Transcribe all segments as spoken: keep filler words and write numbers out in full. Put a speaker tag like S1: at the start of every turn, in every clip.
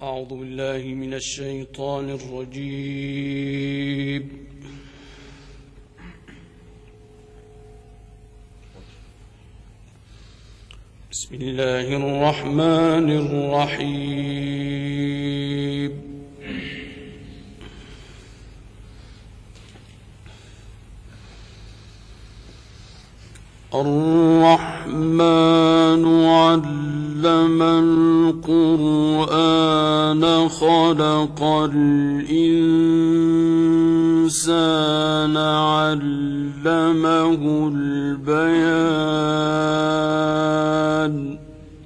S1: أعوذ بالله من الشيطان الرجيم. بسم الله الرحمن الرحيم. الرحمن علم القرآن خلق الإنسان علمه البيان.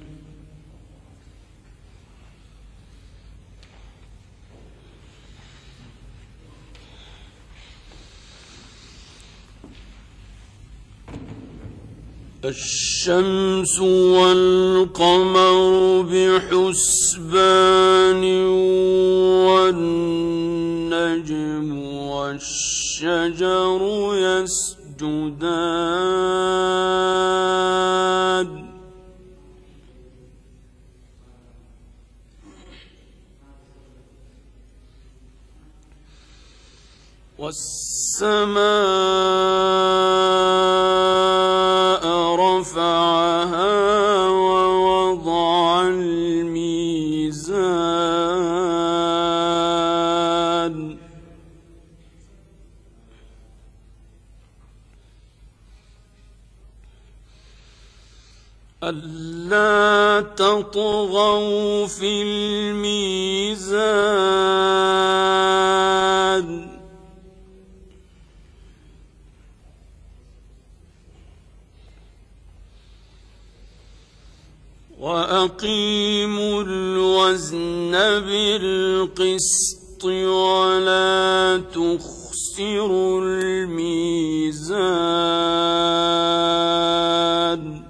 S1: الشمس والقمر بحسبان والنجم والشجر يسجدان والسماء رفعها ووضع الميزان ألا تطغوا في الميزان وأقيموا الوزن بالقسط ولا تخسروا الميزان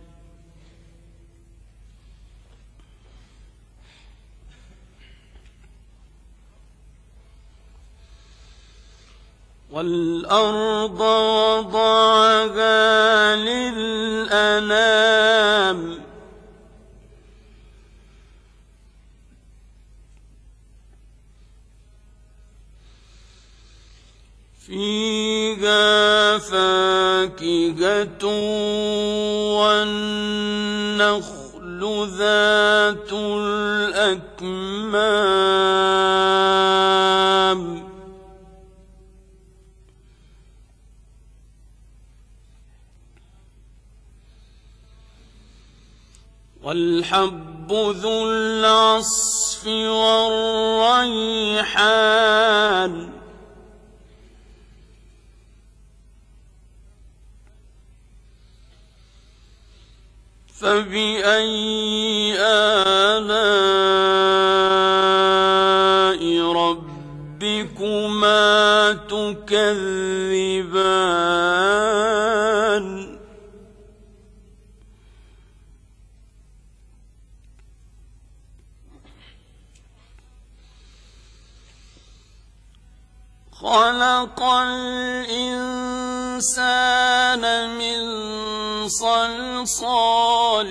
S1: والأرض وضعها للأنام فيها فاكهة والنخل ذات الأكمام والحب ذو العصف والريحان فبأي آلاء ربكما تكذبان خلق الإنسان من صلصال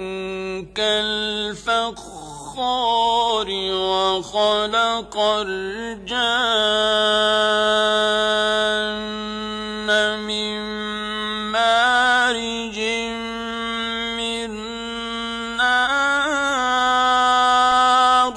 S1: كالفخار وخلق الجان من مارج من نار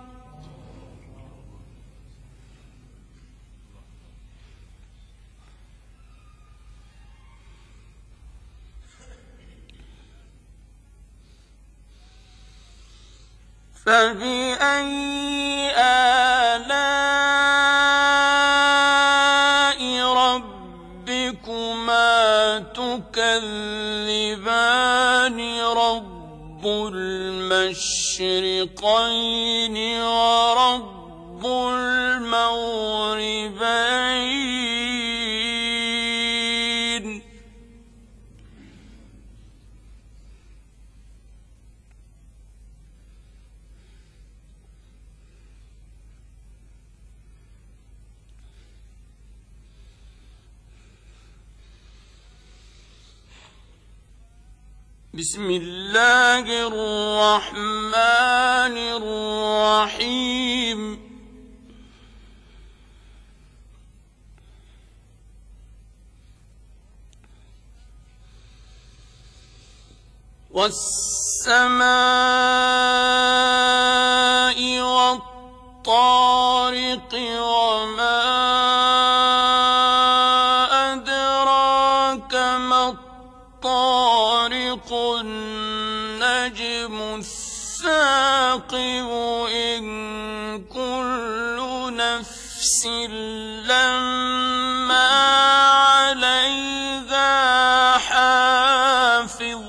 S1: فبأي آلاء ربكما تكذبان رب المشرقين ورب المغربين بسم الله الرحمن الرحيم والسماء والطارق وما أدراك ما الطارق النجم الثاقب إن كل نفس لما عليها حافظ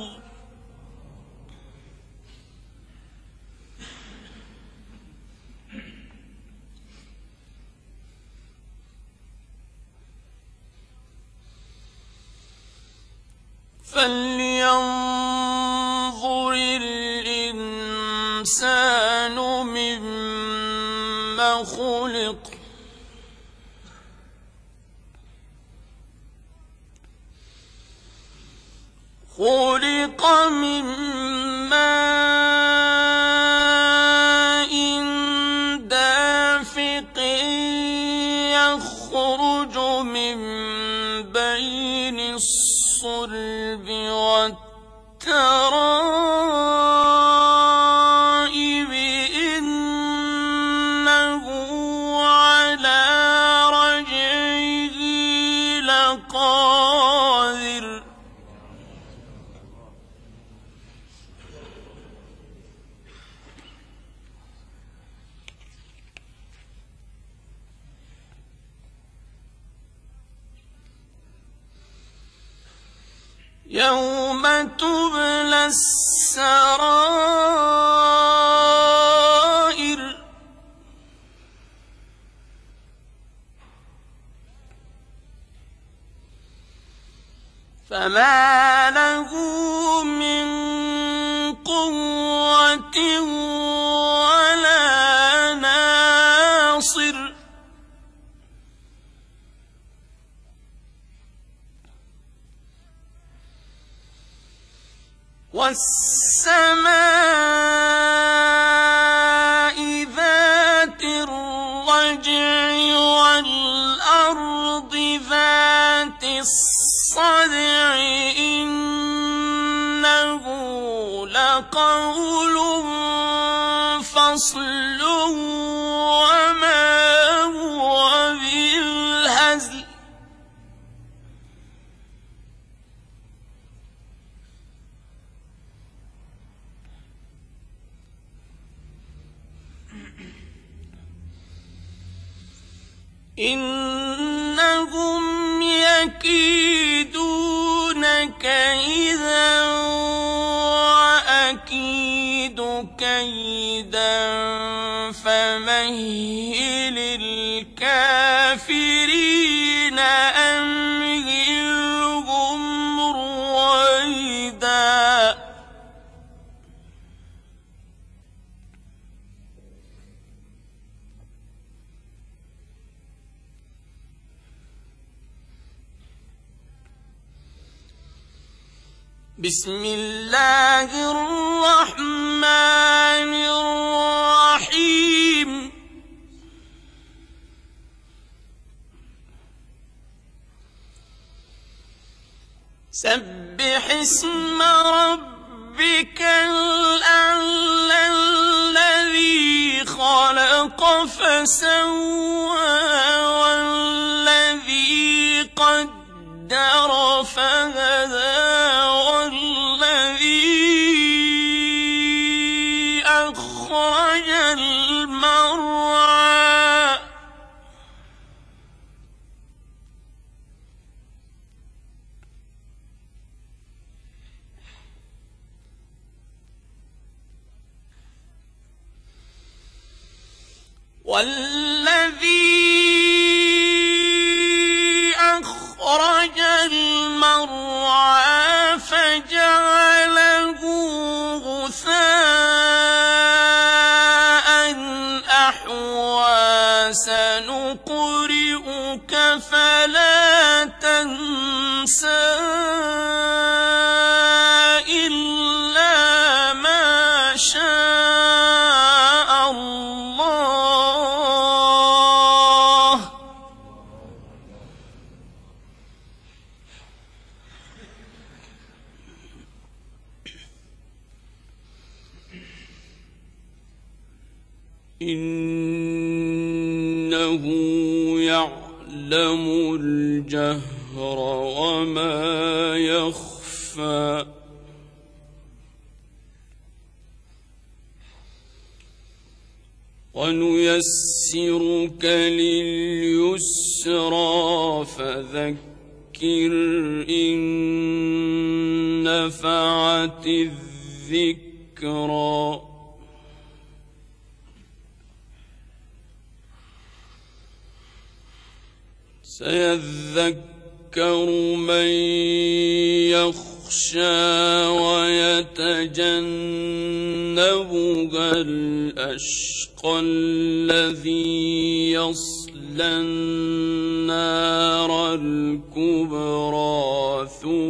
S1: فلينظر الإنسان مما خلق خلق من ماء دافق يخرج من بين الصلب والترائب إنه على رجعه لقادر يوم تبلى السرائر فما له من قوة ولا ناصر والسماء ذات الرجع والأرض ذات الصدع إنه لقول فصل وما هو بالهزل إنهم يكيدون كيدا وأكيد كيدا فمهل الكافرين أمهلهم رويدا بسم الله الرحمن الرحيم سبح اسم ربك الأعلى الذي خلق فسوى والذي قدر فهدى أخرج المرعى والذي أخرج المرعى فجعله غثاء أحوى سنقرئك فلا تنسى إلا شاء الله. إنه يعلم الجهر وما يخفى. ونيسرك لليسرى فذكر إن نفعت الذكرى. سيذكر من يخشى ويتجنبها الأشقى الذي يصلى النار الكبرى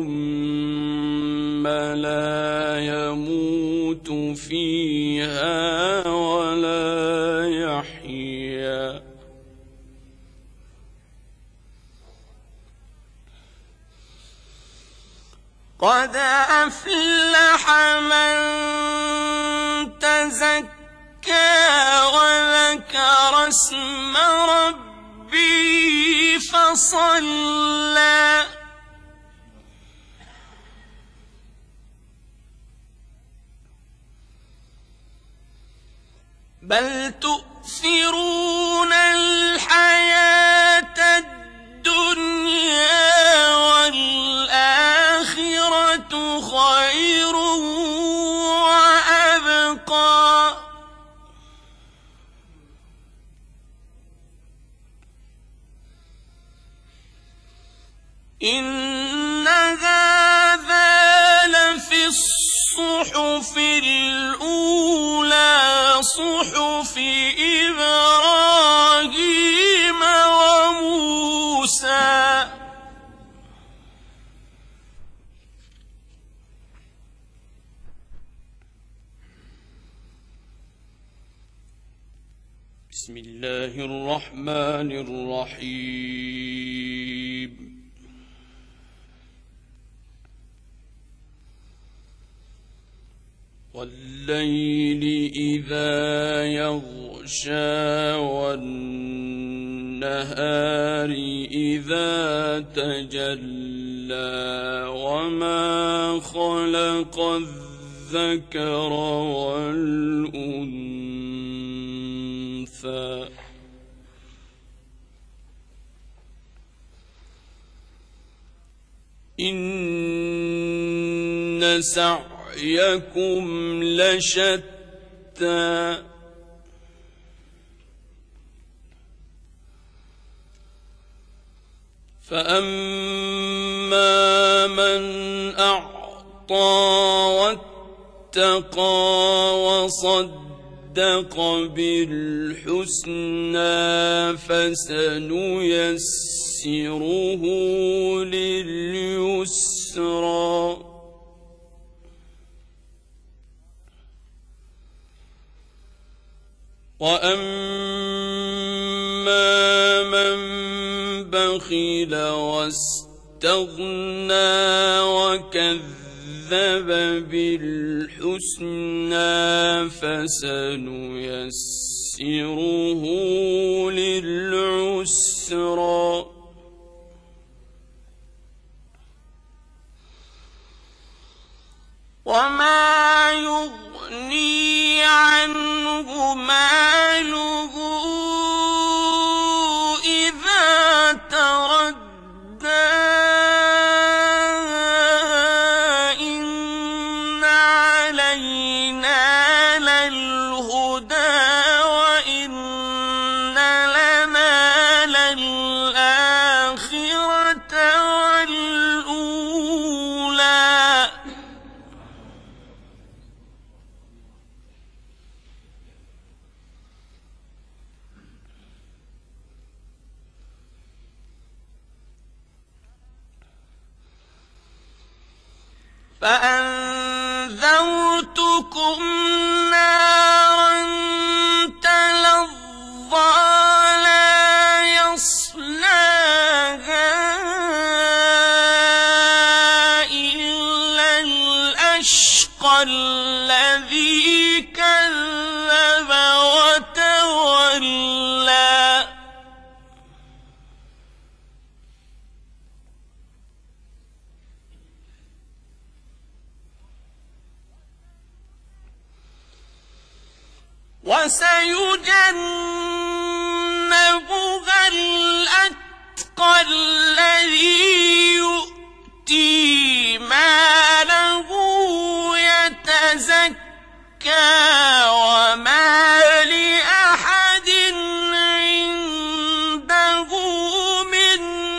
S1: ثم لا يموت فيها ولا يحيا. قد أفلح من تزكى وذكر اسم ربه فصلى. بل تؤثرون الحياة الدنيا والآخرة خير وأبقى. إن هذا لفي الصحف الأولى صحف إبراهيم وموسى. بسم الله الرحمن الرحيم. والليل إذا يغشى والنهار إذا تجلى وما خلق الذكر والأنثى. إن سعيكم لشتى. فأما من أعطى واتقى وصدق بالحسنى فسنيسره لليسرى. وأما من بخل واستغنى وكذب بالحسنى فسنيسره للعسرى. وما يغني عنه ماله إذا تردى. إن علينا للهدى وإن لنا للآخرة والأولى. فأنت أنذرتكم نارا تلظى لا يصلاها إلا الأشقى الذي كذب وتولى وسيجنبها الأتقى الذي يؤتي ماله يتزكى وما لأحد عنده من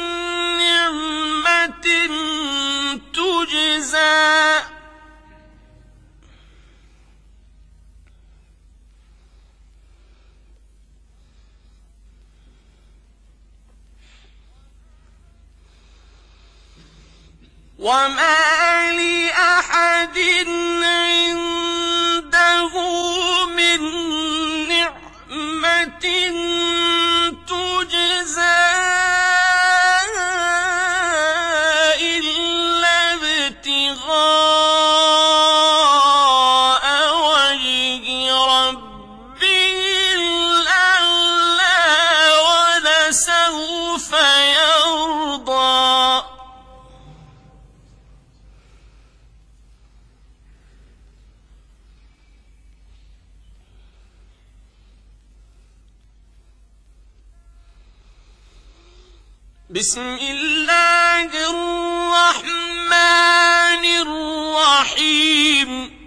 S1: نعمة تجزى وما لأحد عنده من نعمة تجزى إلا ابتغاء وجه ربه الأعلى ولسوف يرضى بسم الله الرحمن الرحيم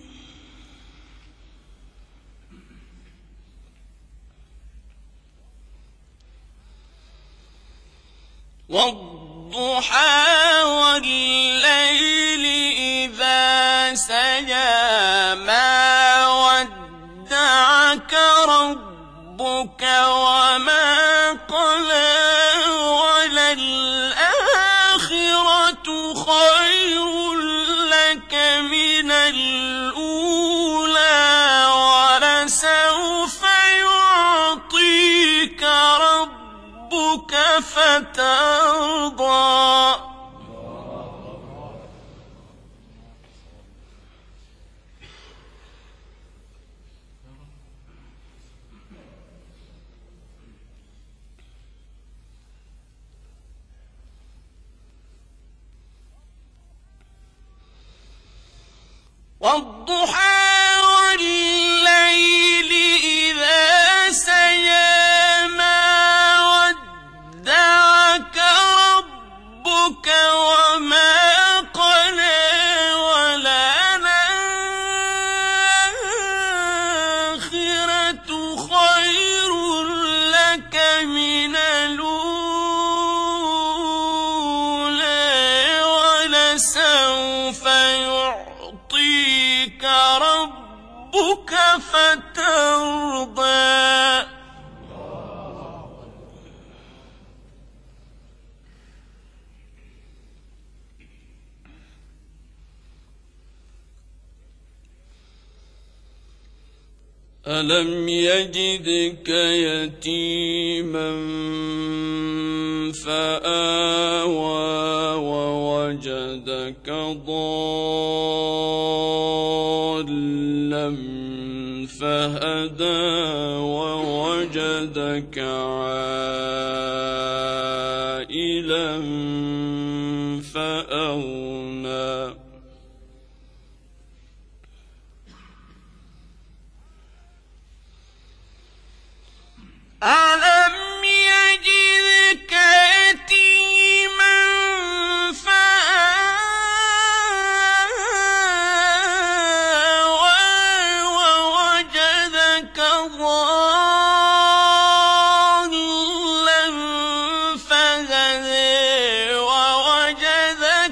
S1: والضحى والليل إذا سجى ما ودعك ربك وما قلى وللآخرة خير لك من الأولى ولسوف يعطيك ربك فترضى والضحى والليل إذا سجى ما ودعك ربك وما قلى وللآخرة خير لك من الأولى ولسوف يعطيك ربك فترضى ألم يجدك يتيما فآوى ووجدك ضالا فهدى ووجدك عائلا فأغنى ألم يجدك يتيما فآوى ووجدك ضالا فهدى ووجدك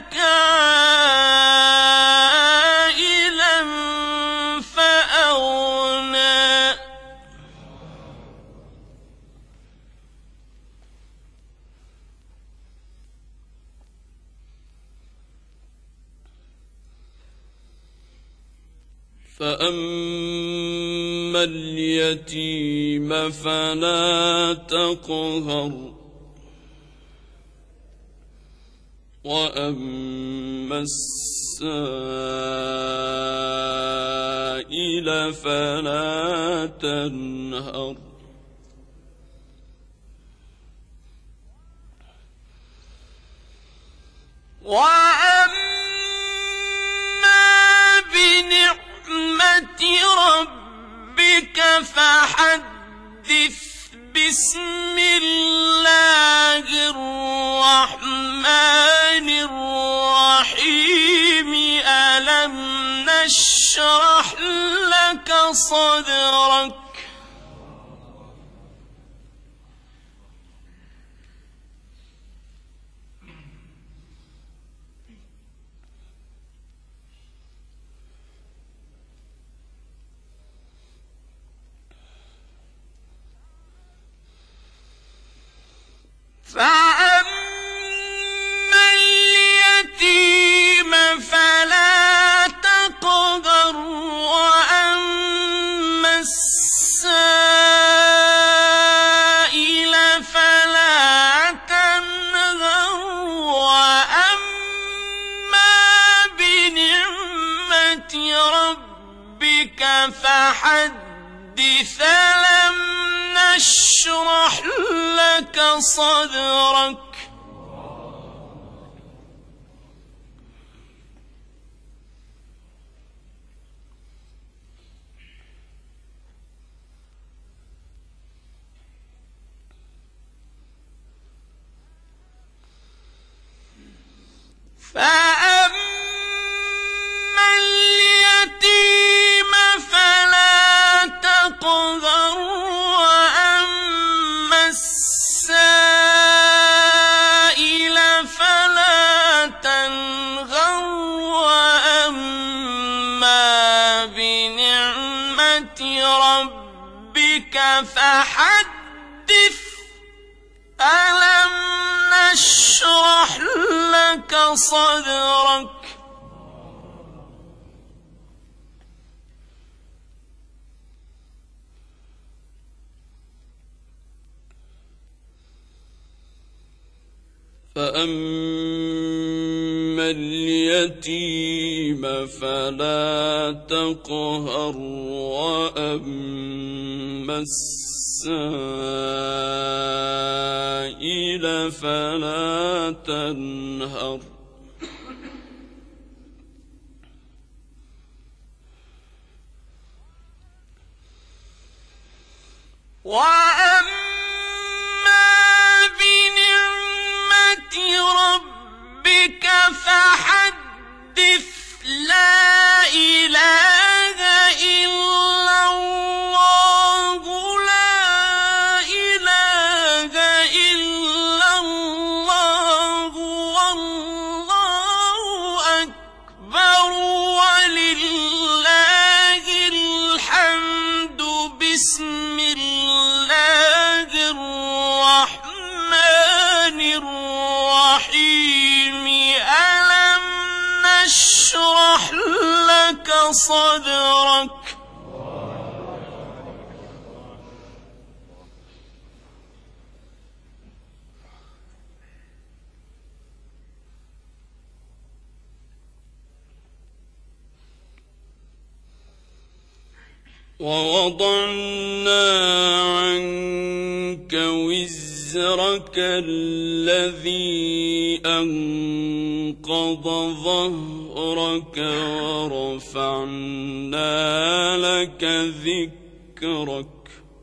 S1: فأما اليتيم فلا تقهر وأما السائل فلا تنهر وأما بنعمة ربك فحدث بسم الله الرحمن الرحيم ألم نشرح لك صدرك فأما اليتيم فلا تقهر وأما السائل فلا تنهر وأما بنعمة ربك فحدث لم نشرح لك صدرك فأما اليتيم فلا تقهر وأما السائل فلا تنهر وأما بنعمة ربك فحدث ألم نشرح لك صدرك فأما اليتيم فلا تقهر وأما السائل فلا تنهر وأما بنعمة ربك فحدث لا إله إلا الله لا إله إلا الله والله أكبر ولله الحمد بسم الله الرحمن الرحيم ألم نشرح لك صدرك ووضعنا عنك وزرك الذي أنقض ظهرك ورفعنا لك ذكرك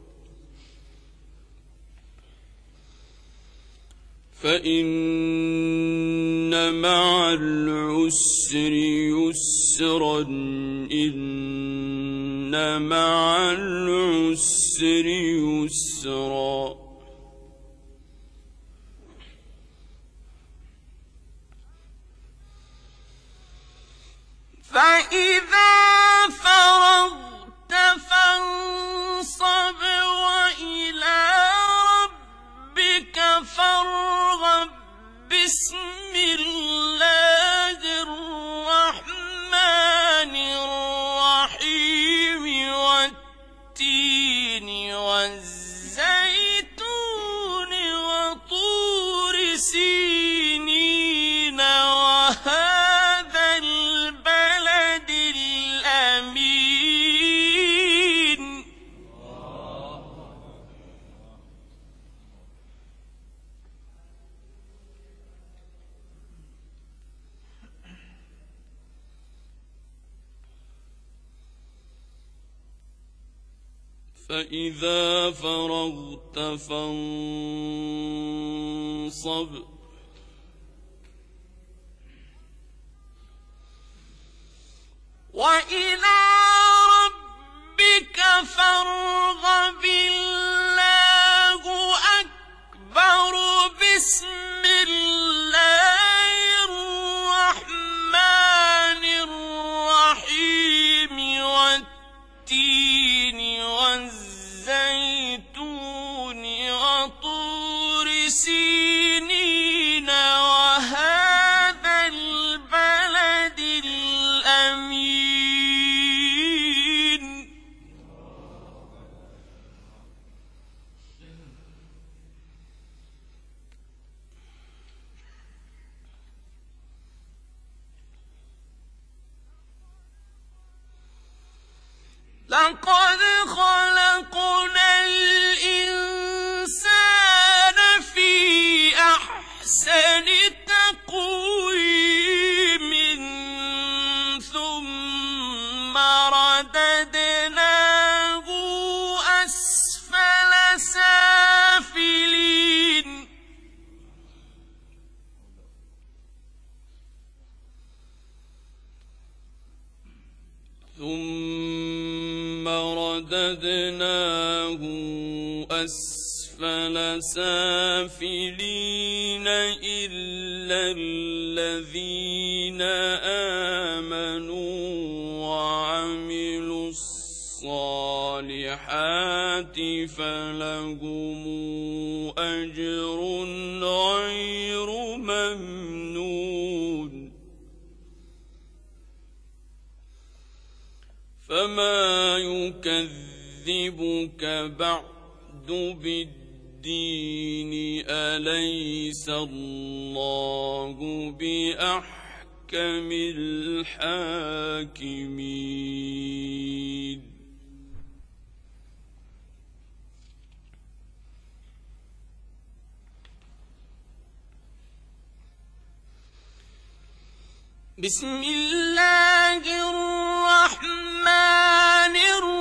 S1: فإن مع العسر يسرا إن مع العسر يسرا فإذا فرغت فانصب وإلى ربك فارغب بسم الله الرحمن الرحيم فإذا فرغت فانصب وإلى ربك فارغب الله أكبر بسم الله الرحمن الرحيم والتين والزيتون وطور سينين وهذا البلد الأمين لقد خلقنا الإنسان في أحسن تقويم ثم رددناه أسفل سافلين ثم رددناه أسفل سافلين إلا الذين آمنوا وعملوا الصالحات فلهم أجر غير ممنون فما يكذبك بعد بالدين أليس الله بأحكم الحاكمين بسم الله الرحمن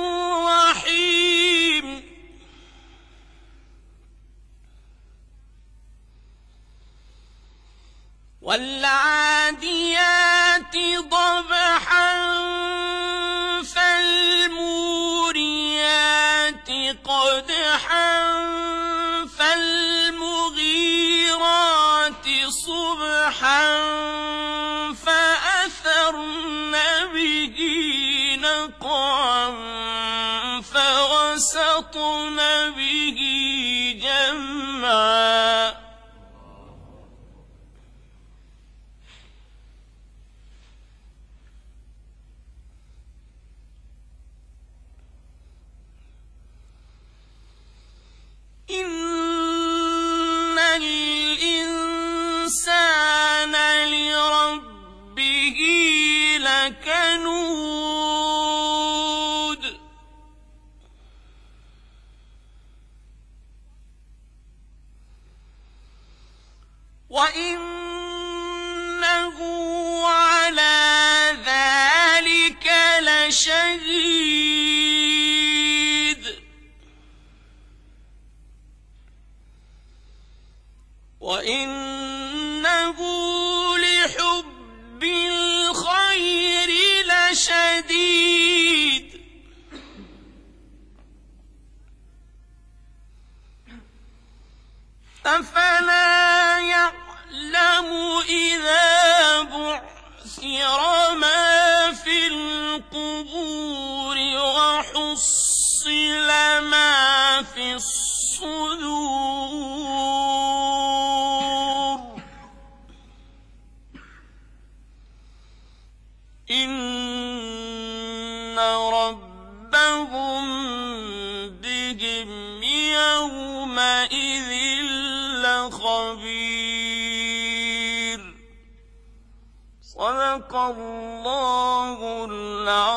S1: الرحيم والعاديات ضبحا فالموريات قدحا فالمغيرات صبحا فأثرن به نقعا فوسطن به جمعا إن الإنسان لربه لكنود وإنه على ذلك لشهيد وإنه لحب الخير لشديد أفلا يعلم إذا بعثر ما في القبور وحصل ما في الصدور إن ربهم بهم يومئذ لخبير صدق الله العظيم